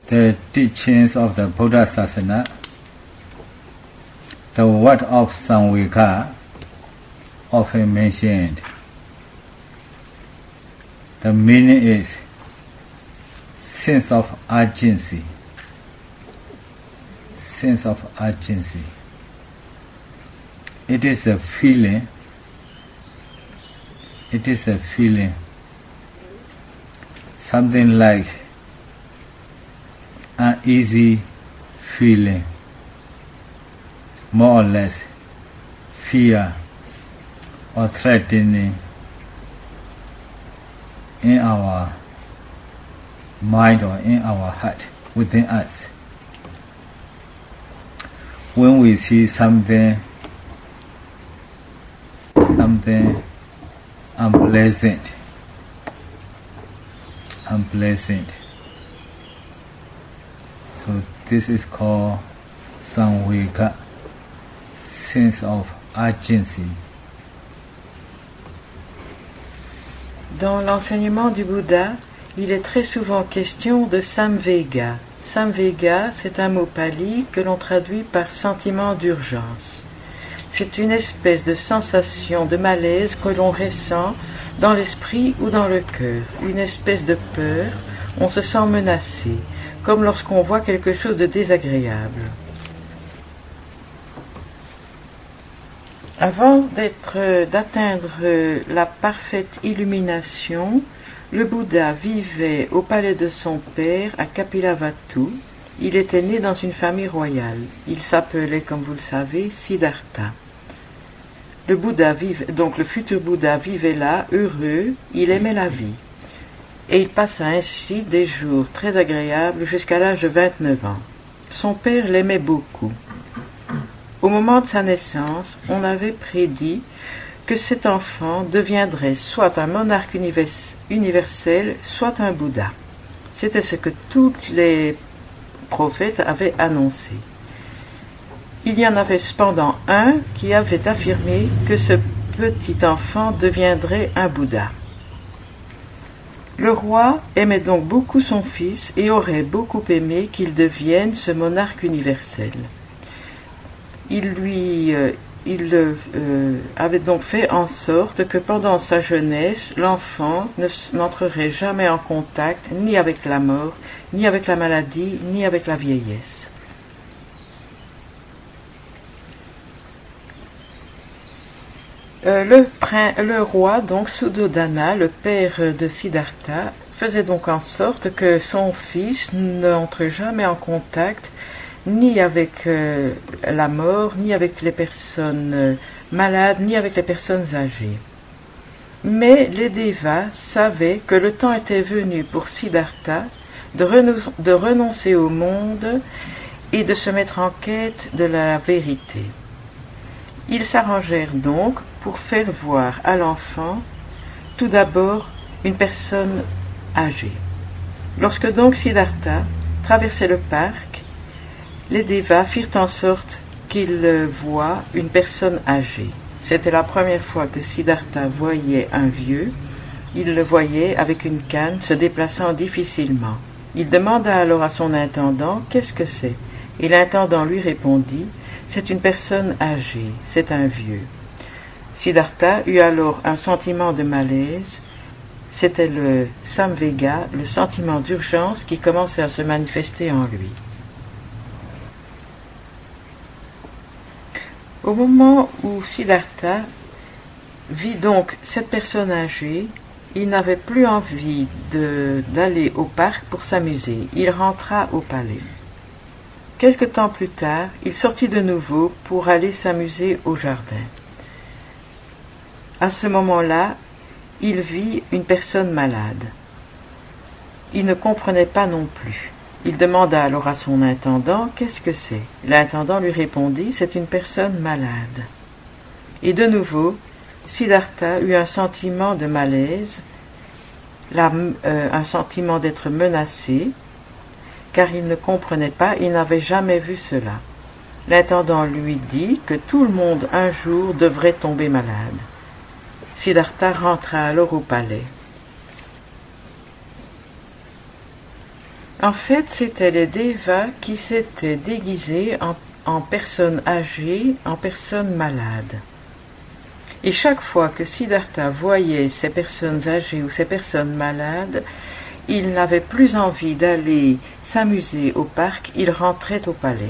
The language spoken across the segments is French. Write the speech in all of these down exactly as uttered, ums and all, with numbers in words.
the teachings of the Buddha Sasana, the word of Samvega often mentioned. The meaning is sense of urgency. Sense of urgency. It is a feeling. It is a feeling. Something like an easy feeling, more or less fear or threatening in our mind or in our heart within us. When we see something, something unpleasant, unpleasant. So this is called Samvega, sense of urgency. Dans l'enseignement du Bouddha, il est très souvent question de Samvega. Samvega, c'est un mot pali que l'on traduit par sentiment d'urgence. C'est une espèce de sensation de malaise que l'on ressent dans l'esprit ou dans le cœur, une espèce de peur, on se sent menacé, comme lorsqu'on voit quelque chose de désagréable. Avant d'être, d'atteindre la parfaite illumination, le Bouddha vivait au palais de son père à Kapilavatthu. Il était né dans une famille royale. Il s'appelait, comme vous le savez, Siddhartha. Le Bouddha vive, donc le futur Bouddha vivait là, heureux, il aimait la vie. Et il passa ainsi des jours très agréables jusqu'à l'âge de vingt-neuf ans. Son père l'aimait beaucoup. Au moment de sa naissance, on avait prédit que cet enfant deviendrait soit un monarque universel, soit un Bouddha. C'était ce que tous les prophètes avaient annoncé. Il y en avait cependant un qui avait affirmé que ce petit enfant deviendrait un Bouddha. Le roi aimait donc beaucoup son fils et aurait beaucoup aimé qu'il devienne ce monarque universel. Il lui, euh, il euh, avait donc fait en sorte que pendant sa jeunesse, l'enfant ne, n'entrerait jamais en contact ni avec la mort, ni avec la maladie, ni avec la vieillesse. Euh, le, prin, le roi, donc Suddhodana, le père de Siddhartha, faisait donc en sorte que son fils n'entre jamais en contact ni avec euh, la mort, ni avec les personnes euh, malades, ni avec les personnes âgées. Mais les Devas savaient que le temps était venu pour Siddhartha de, renoncer, de renoncer au monde et de se mettre en quête de la vérité. Ils s'arrangèrent donc pour faire voir à l'enfant tout d'abord une personne âgée. Lorsque donc Siddhartha traversait le parc, les Devas firent en sorte qu'il voie une personne âgée. C'était la première fois que Siddhartha voyait un vieux. Il le voyait avec une canne se déplaçant difficilement. Il demanda alors à son intendant « Qu'est-ce que c'est ?» Et l'intendant lui répondit « C'est une personne âgée, c'est un vieux. » Siddhartha eut alors un sentiment de malaise. C'était le Samvega, le sentiment d'urgence qui commençait à se manifester en lui. Au moment où Siddhartha vit donc cette personne âgée, il n'avait plus envie de, d'aller au parc pour s'amuser. Il rentra au palais. Quelque temps plus tard, il sortit de nouveau pour aller s'amuser au jardin. À ce moment-là, il vit une personne malade. Il ne comprenait pas non plus. Il demanda alors à son intendant « Qu'est-ce que c'est ?» L'intendant lui répondit « C'est une personne malade. » Et de nouveau, Siddhartha eut un sentiment de malaise, la, euh, un sentiment d'être menacé, car il ne comprenait pas, il n'avait jamais vu cela. L'intendant lui dit que tout le monde un jour devrait tomber malade. Siddhartha rentra alors au palais. En fait, c'étaient les Devas qui s'étaient déguisés en, en personnes âgées, en personnes malades. Et chaque fois que Siddhartha voyait ces personnes âgées ou ces personnes malades, il n'avait plus envie d'aller s'amuser au parc, il rentrait au palais.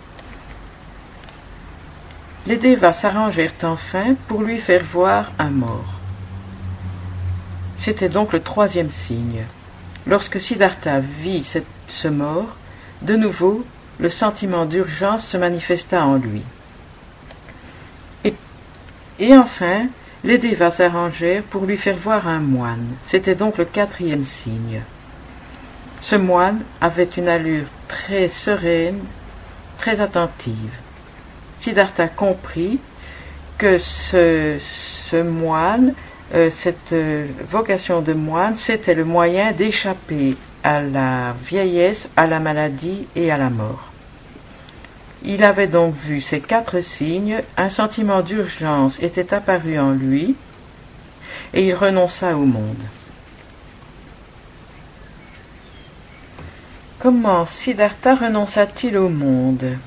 Les Devas s'arrangèrent enfin pour lui faire voir un mort. C'était donc le troisième signe. Lorsque Siddhartha vit cette, ce mort, de nouveau, le sentiment d'urgence se manifesta en lui. Et, et enfin, les Devas s'arrangèrent pour lui faire voir un moine. C'était donc le quatrième signe. Ce moine avait une allure très sereine, très attentive. Siddhartha comprit que ce, ce moine, euh, cette euh, vocation de moine, c'était le moyen d'échapper à la vieillesse, à la maladie et à la mort. Il avait donc vu ces quatre signes, un sentiment d'urgence était apparu en lui, et il renonça au monde. Comment Siddhartha renonça-t-il au monde?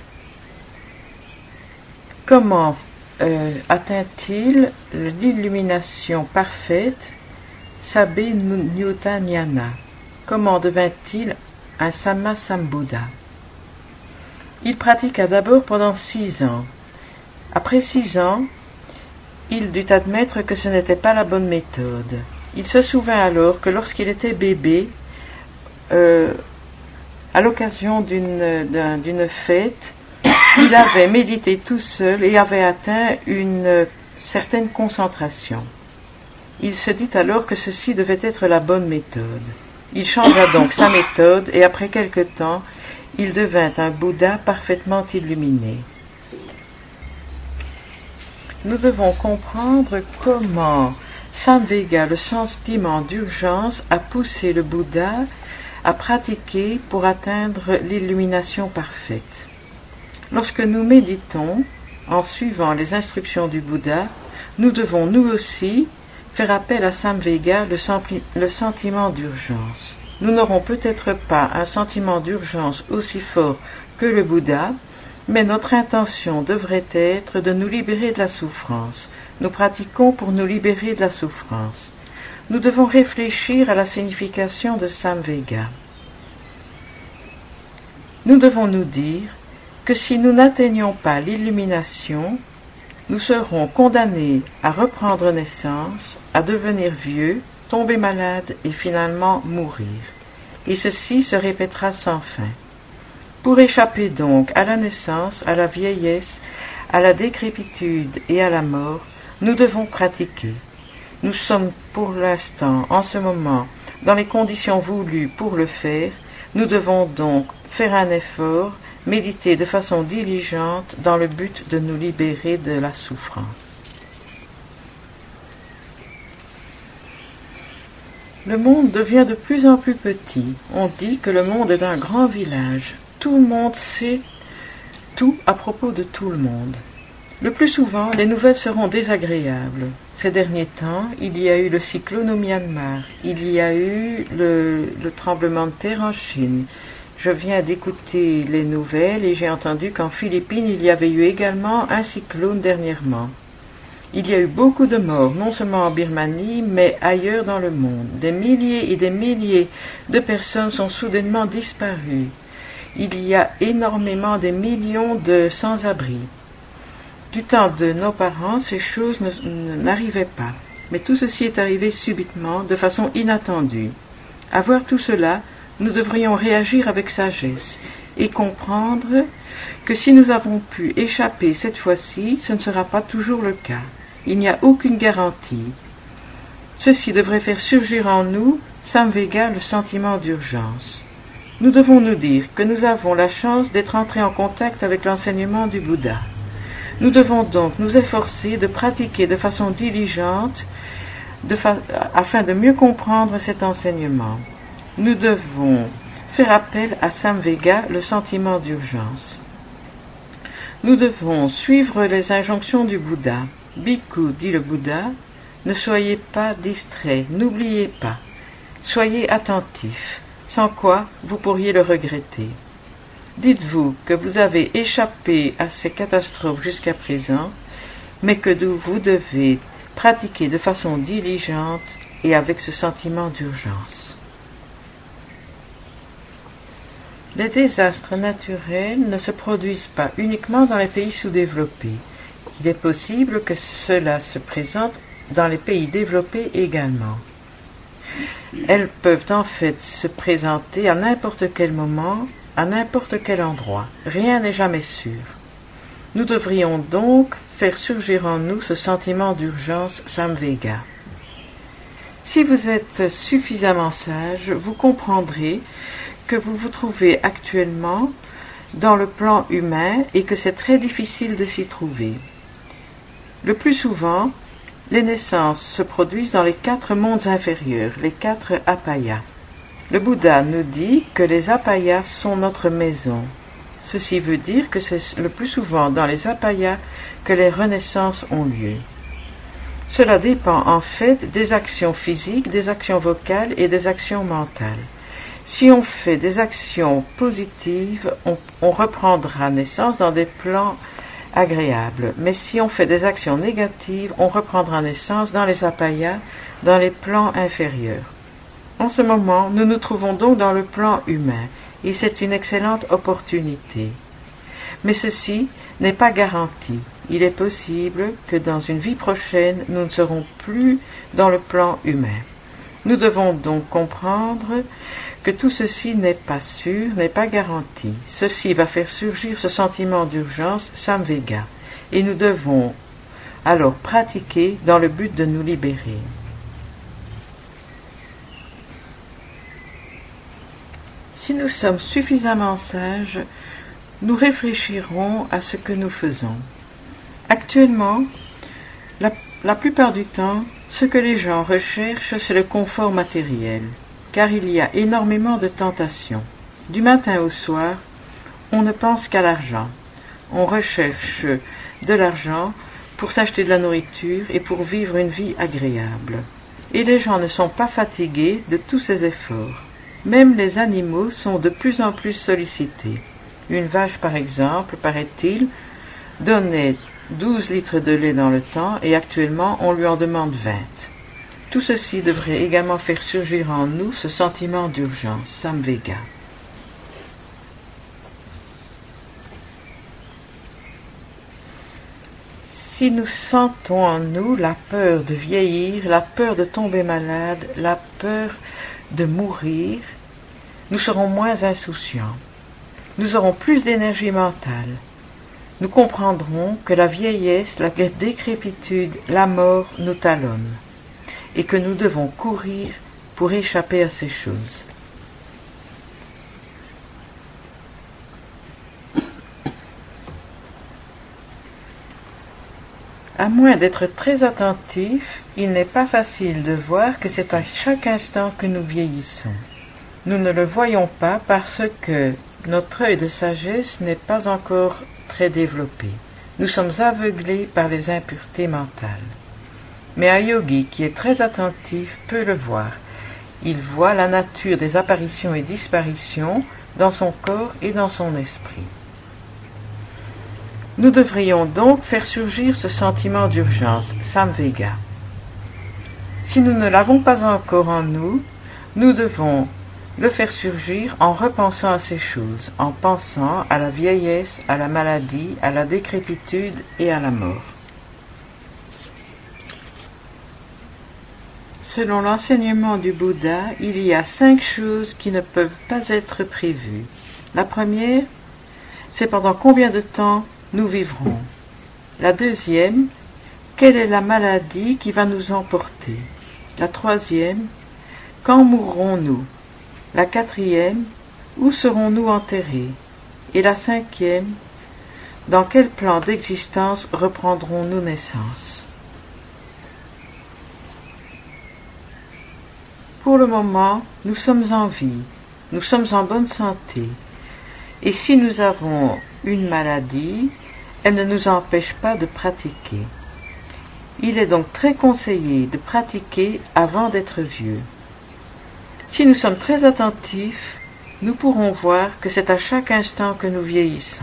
Comment euh, atteint-il l'illumination parfaite, Sabbe Nyuta Jnana? Comment devint-il un Sammasambuddha? Il pratiqua d'abord pendant six ans. Après six ans, il dut admettre que ce n'était pas la bonne méthode. Il se souvint alors que lorsqu'il était bébé, euh, à l'occasion d'une, d'un, d'une fête, il avait médité tout seul et avait atteint une certaine concentration. Il se dit alors que ceci devait être la bonne méthode. Il changea donc sa méthode et après quelque temps, il devint un Bouddha parfaitement illuminé. Nous devons comprendre comment Samvega, le sentiment d'urgence, a poussé le Bouddha à pratiquer pour atteindre l'illumination parfaite. Lorsque nous méditons, en suivant les instructions du Bouddha, nous devons nous aussi faire appel à Samvega, le, senti- le sentiment d'urgence. Nous n'aurons peut-être pas un sentiment d'urgence aussi fort que le Bouddha, mais notre intention devrait être de nous libérer de la souffrance. Nous pratiquons pour nous libérer de la souffrance. Nous devons réfléchir à la signification de Samvega. Nous devons nous dire que si nous n'atteignons pas l'illumination, nous serons condamnés à reprendre naissance, à devenir vieux, tomber malade et finalement mourir. Et ceci se répétera sans fin. Pour échapper donc à la naissance, à la vieillesse, à la décrépitude et à la mort, nous devons pratiquer. Nous sommes pour l'instant, en ce moment, dans les conditions voulues pour le faire. Nous devons donc faire un effort, méditer de façon diligente dans le but de nous libérer de la souffrance. Le monde devient de plus en plus petit. On dit que le monde est un grand village. Tout le monde sait tout à propos de tout le monde. Le plus souvent, les nouvelles seront désagréables. Ces derniers temps, il y a eu le cyclone au Myanmar, il y a eu le, le tremblement de terre en Chine. Je viens d'écouter les nouvelles et j'ai entendu qu'en Philippines, il y avait eu également un cyclone dernièrement. Il y a eu beaucoup de morts, non seulement en Birmanie, mais ailleurs dans le monde. Des milliers et des milliers de personnes sont soudainement disparues. Il y a énormément de millions de sans-abri. Du temps de nos parents, ces choses ne, ne, n'arrivaient pas. Mais tout ceci est arrivé subitement, de façon inattendue. À voir tout cela, nous devrions réagir avec sagesse et comprendre que si nous avons pu échapper cette fois-ci, ce ne sera pas toujours le cas. Il n'y a aucune garantie. Ceci devrait faire surgir en nous, Samvega, le sentiment d'urgence. Nous devons nous dire que nous avons la chance d'être entrés en contact avec l'enseignement du Bouddha. Nous devons donc nous efforcer de pratiquer de façon diligente de fa- afin de mieux comprendre cet enseignement. Nous devons faire appel à Samvega, le sentiment d'urgence. Nous devons suivre les injonctions du Bouddha. Bhikkhu, dit le Bouddha, ne soyez pas distraits, n'oubliez pas. Soyez attentifs. sans quoi vous pourriez le regretter. Dites-vous que vous avez échappé à ces catastrophes jusqu'à présent, mais que vous devez pratiquer de façon diligente et avec ce sentiment d'urgence. Les désastres naturels ne se produisent pas uniquement dans les pays sous-développés. Il est possible que cela se présente dans les pays développés également. Elles peuvent en fait se présenter à n'importe quel moment, à n'importe quel endroit. Rien n'est jamais sûr. Nous devrions donc faire surgir en nous ce sentiment d'urgence samvega. Si vous êtes suffisamment sage, vous comprendrez que vous vous trouvez actuellement dans le plan humain et que c'est très difficile de s'y trouver. Le plus souvent, les naissances se produisent dans les quatre mondes inférieurs, les quatre apayas. Le Bouddha nous dit que les apayas sont notre maison. Ceci veut dire que c'est le plus souvent dans les apayas que les renaissances ont lieu. Cela dépend en fait des actions physiques, des actions vocales et des actions mentales. Si on fait des actions positives, on, on reprendra naissance dans des plans agréables. Mais si on fait des actions négatives, on reprendra naissance dans les apayas, dans les plans inférieurs. En ce moment, nous nous trouvons donc dans le plan humain, et c'est une excellente opportunité. Mais ceci n'est pas garanti. Il est possible que dans une vie prochaine, nous ne serons plus dans le plan humain. Nous devons donc comprendre que tout ceci n'est pas sûr, n'est pas garanti. Ceci va faire surgir ce sentiment d'urgence samvega, et nous devons alors pratiquer dans le but de nous libérer. Si nous sommes suffisamment sages, nous réfléchirons à ce que nous faisons. Actuellement, la, la plupart du temps, ce que les gens recherchent, c'est le confort matériel, car il y a énormément de tentations. Du matin au soir, on ne pense qu'à l'argent. On recherche de l'argent pour s'acheter de la nourriture et pour vivre une vie agréable. Et les gens ne sont pas fatigués de tous ces efforts. Même les animaux sont de plus en plus sollicités. Une vache, par exemple, paraît-il, donnait douze litres de lait dans le temps et actuellement on lui en demande vingt. Tout ceci devrait également faire surgir en nous ce sentiment d'urgence, samvega. Si nous sentons en nous la peur de vieillir, la peur de tomber malade, la peur de mourir, nous serons moins insouciants. Nous aurons plus d'énergie mentale. Nous comprendrons que la vieillesse, la décrépitude, la mort nous talonnent et que nous devons courir pour échapper à ces choses. À moins d'être très attentif, il n'est pas facile de voir que c'est à chaque instant que nous vieillissons. Nous ne le voyons pas parce que notre œil de sagesse n'est pas encore très développé. Nous sommes aveuglés par les impuretés mentales. Mais un yogi qui est très attentif peut le voir. Il voit la nature des apparitions et disparitions dans son corps et dans son esprit. Nous devrions donc faire surgir ce sentiment d'urgence, samvega. Si nous ne l'avons pas encore en nous, nous devons le faire surgir en repensant à ces choses, en pensant à la vieillesse, à la maladie, à la décrépitude et à la mort. Selon l'enseignement du Bouddha, il y a cinq choses qui ne peuvent pas être prévues. La première, c'est pendant combien de temps nous vivrons. La deuxième, quelle est la maladie qui va nous emporter. La troisième, quand mourrons-nous. La quatrième, où serons-nous enterrés? Et la cinquième, dans quel plan d'existence reprendrons-nous naissance? Pour le moment, nous sommes en vie, nous sommes en bonne santé. Et si nous avons une maladie, elle ne nous empêche pas de pratiquer. Il est donc très conseillé de pratiquer avant d'être vieux. Si nous sommes très attentifs, nous pourrons voir que c'est à chaque instant que nous vieillissons.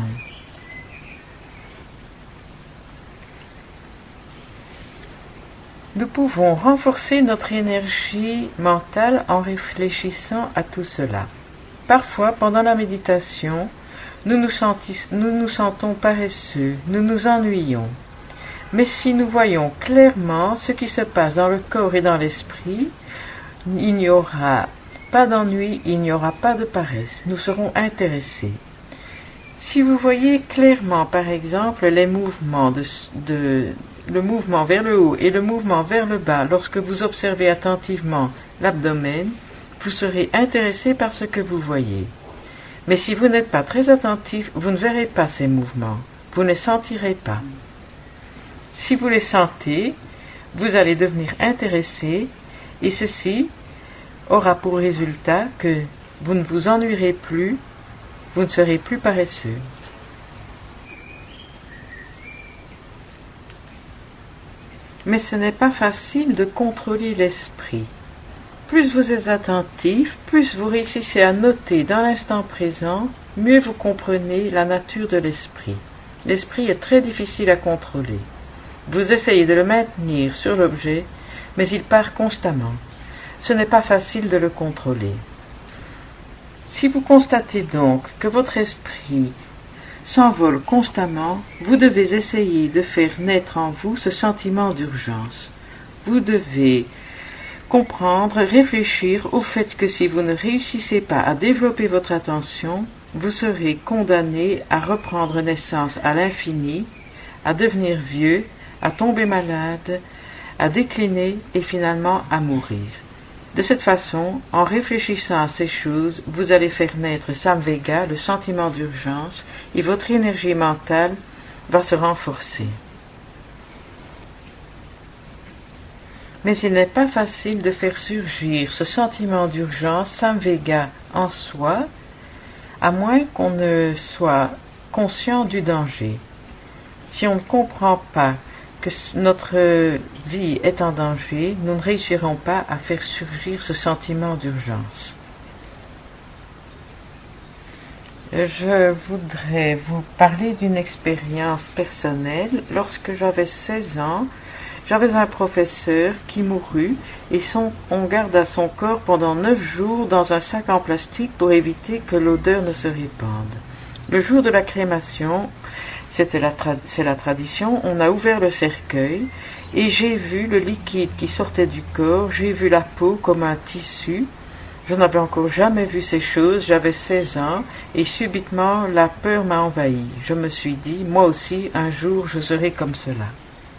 Nous pouvons renforcer notre énergie mentale en réfléchissant à tout cela. Parfois, pendant la méditation, nous nous, sentis, nous nous sentons paresseux, nous nous ennuyons. Mais si nous voyons clairement ce qui se passe dans le corps et dans l'esprit, il n'y aura pas d'ennui, il n'y aura pas de paresse, nous serons intéressés. Si vous voyez clairement, par exemple, les mouvements de, de, le mouvement vers le haut et le mouvement vers le bas lorsque vous observez attentivement l'abdomen, vous serez intéressé par ce que vous voyez. Mais si vous n'êtes pas très attentif, vous ne verrez pas ces mouvements, vous ne sentirez pas. Si vous les sentez, vous allez devenir intéressé et ceci aura pour résultat que vous ne vous ennuierez plus, vous ne serez plus paresseux. Mais ce n'est pas facile de contrôler l'esprit. Plus vous êtes attentif, plus vous réussissez à noter dans l'instant présent, mieux vous comprenez la nature de l'esprit. L'esprit est très difficile à contrôler. Vous essayez de le maintenir sur l'objet, mais il part constamment. Ce n'est pas facile de le contrôler. Si vous constatez donc que votre esprit s'envole constamment, vous devez essayer de faire naître en vous ce sentiment d'urgence. Vous devez comprendre, réfléchir au fait que si vous ne réussissez pas à développer votre attention, vous serez condamné à reprendre naissance à l'infini, à devenir vieux, à tomber malade, à décliner et finalement à mourir. De cette façon, en réfléchissant à ces choses, vous allez faire naître Samvega, le sentiment d'urgence, et votre énergie mentale va se renforcer. Mais il n'est pas facile de faire surgir ce sentiment d'urgence, Samvega, en soi, à moins qu'on ne soit conscient du danger. Si on ne comprend pas que notre vie est en danger, nous ne réussirons pas à faire surgir ce sentiment d'urgence. Je voudrais vous parler d'une expérience personnelle. Lorsque j'avais seize ans, j'avais un professeur qui mourut et son, on garda son corps pendant neuf jours dans un sac en plastique pour éviter que l'odeur ne se répande. Le jour de la crémation, C'était la tra- c'est la tradition, on a ouvert le cercueil et j'ai vu le liquide qui sortait du corps, j'ai vu la peau comme un tissu. Je n'avais encore jamais vu ces choses, j'avais seize ans et subitement la peur m'a envahi. Je me suis dit, moi aussi, un jour je serai comme cela.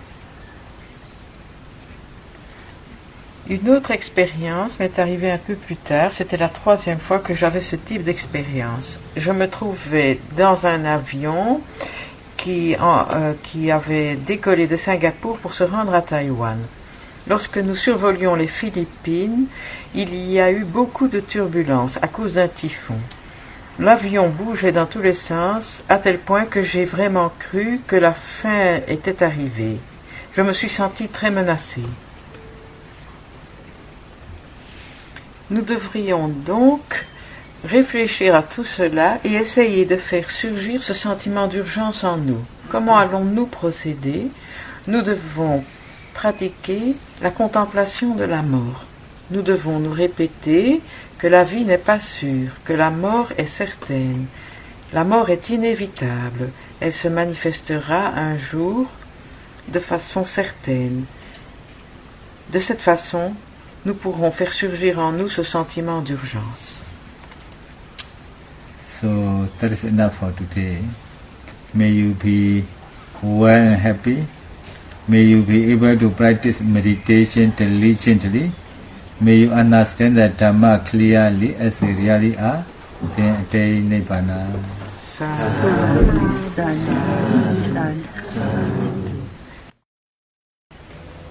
Une autre expérience m'est arrivée un peu plus tard, c'était la troisième fois que j'avais ce type d'expérience. Je me trouvais dans un avion Qui, en, euh, qui avait décollé de Singapour pour se rendre à Taïwan. Lorsque nous survolions les Philippines, il y a eu beaucoup de turbulences à cause d'un typhon. L'avion bougeait dans tous les sens, à tel point que j'ai vraiment cru que la fin était arrivée. Je me suis senti très menacé. Nous devrions donc réfléchir à tout cela et essayer de faire surgir ce sentiment d'urgence en nous. Comment allons-nous procéder? Nous devons pratiquer la contemplation de la mort. Nous devons nous répéter que la vie n'est pas sûre, que la mort est certaine. La mort est inévitable. Elle se manifestera un jour de façon certaine. De cette façon, nous pourrons faire surgir en nous ce sentiment d'urgence. So that is enough for today. May you be well and happy. May you be able to practice meditation diligently. May you understand the Dhamma clearly as they really are. Then attain Nibbana. Sadhu. Sadhu. Sadhu.